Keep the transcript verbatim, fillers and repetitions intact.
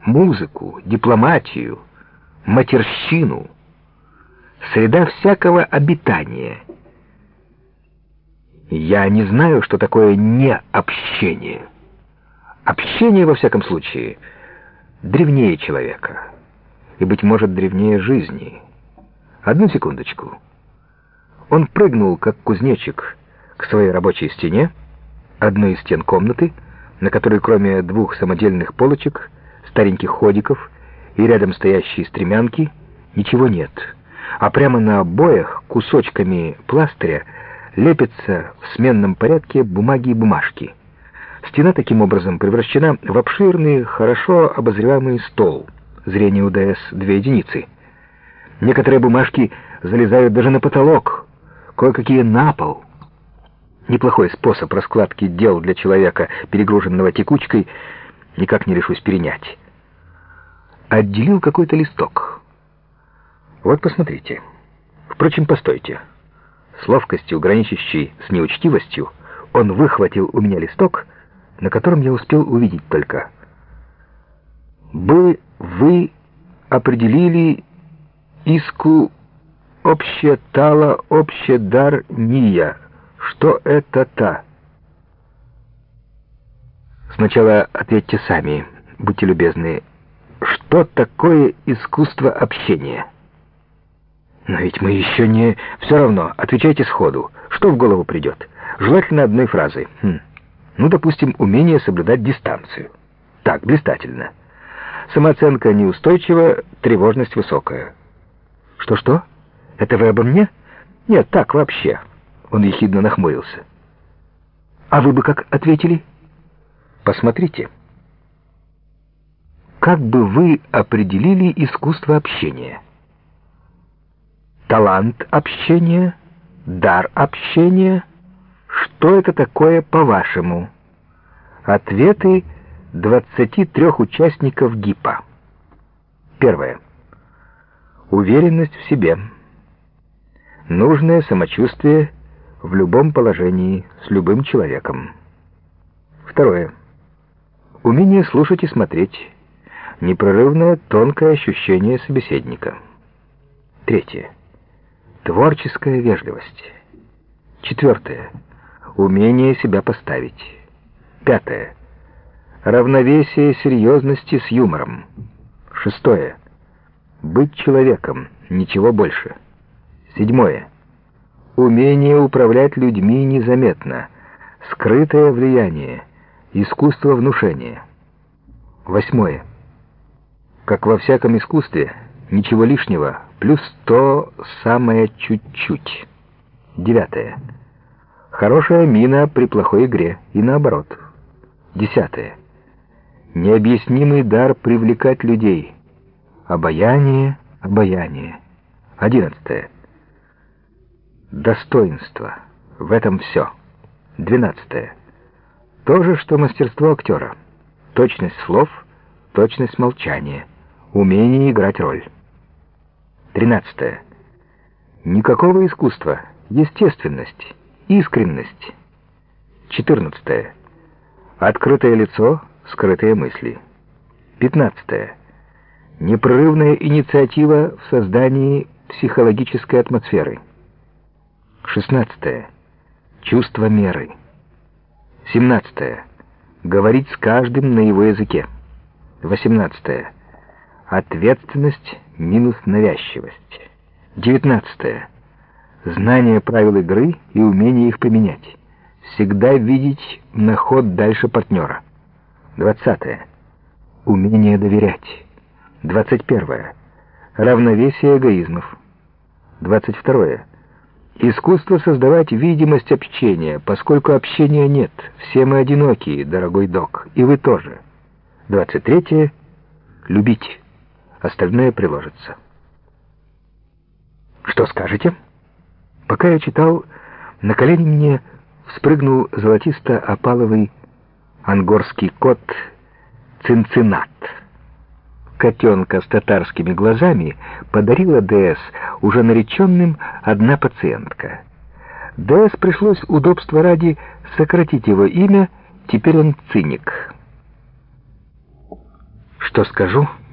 музыку, дипломатию, матерщину, среда всякого обитания. Я не знаю, что такое необщение. Общение, во всяком случае, древнее человека, и, быть может, древнее жизни. Одну секундочку. Он прыгнул, как кузнечик, к своей рабочей стене, одной из стен комнаты, на которой, кроме двух самодельных полочек, стареньких ходиков и рядом стоящей стремянки, ничего нет, а прямо на обоях кусочками пластыря лепятся в сменном порядке бумаги и бумажки. Стена таким образом превращена в обширный, хорошо обозреваемый стол. Зрение у ДС две единицы. Некоторые бумажки залезают даже на потолок, кое-какие на пол. Неплохой способ раскладки дел для человека, перегруженного текучкой, никак не решусь перенять. Отделил какой-то листок. Вот посмотрите. Впрочем, постойте. С ловкостью, граничащей с неучтивостью, он выхватил у меня листок, на котором я успел увидеть только: «Бы вы определили иску общетала общедар ния. Что это та?» Сначала ответьте сами, будьте любезны. Что такое искусство общения? Но ведь мы еще не... Все равно, отвечайте сходу. Что в голову придет? Желательно одной фразой. Хм. Ну, допустим, умение соблюдать дистанцию. Так, блистательно. Самооценка неустойчива, тревожность высокая. Что-что? Это вы обо мне? Нет, так, вообще. Он ехидно нахмурился. А вы бы как ответили? Посмотрите. Как бы вы определили искусство общения? Талант общения? Дар общения? Что это такое, по-вашему? Ответы двадцати трех участников ГИПа. Первое. Уверенность в себе. Нужное самочувствие в любом положении, с любым человеком. Второе. Умение слушать и смотреть. Непрерывное, тонкое ощущение собеседника. Третье. Творческая вежливость. Четвертое. Умение себя поставить. Пятое. Равновесие серьезности с юмором. Шестое. Быть человеком, ничего больше. Седьмое. Умение управлять людьми незаметно. Скрытое влияние. Искусство внушения. Восьмое. Как во всяком искусстве, ничего лишнего, плюс то самое чуть-чуть. Девятое. Хорошая мина при плохой игре, и наоборот. Десятое. Необъяснимый дар привлекать людей. Обаяние, обаяние. Одиннадцатое. Достоинство. В этом все. Двенадцатое. То же, что мастерство актера. Точность слов, точность молчания, умение играть роль. Тринадцатое. Никакого искусства, естественность, искренность. Четырнадцатое. Открытое лицо, скрытые мысли. Пятнадцатое. Непрерывная инициатива в создании психологической атмосферы. Шестнадцатое. Чувство меры. Семнадцатое. Говорить с каждым на его языке. Восемнадцатое. Ответственность минус навязчивость. Девятнадцатое. Знание правил игры и умение их применять. Всегда видеть на ход дальше партнера. Двадцатое. Умение доверять. Двадцать первое. Равновесие эгоизмов. Двадцать второе. Искусство создавать видимость общения, поскольку общения нет. Все мы одинокие, дорогой док, и вы тоже. Двадцать третье. Любить. Остальное приложится. Что скажете? Пока я читал, на колени мне вспрыгнул золотисто-опаловый ангорский кот Цинциннат. Котенка с татарскими глазами подарила ДС уже нареченным одна пациентка. ДС пришлось удобства ради сократить его имя, теперь он циник. Что скажу?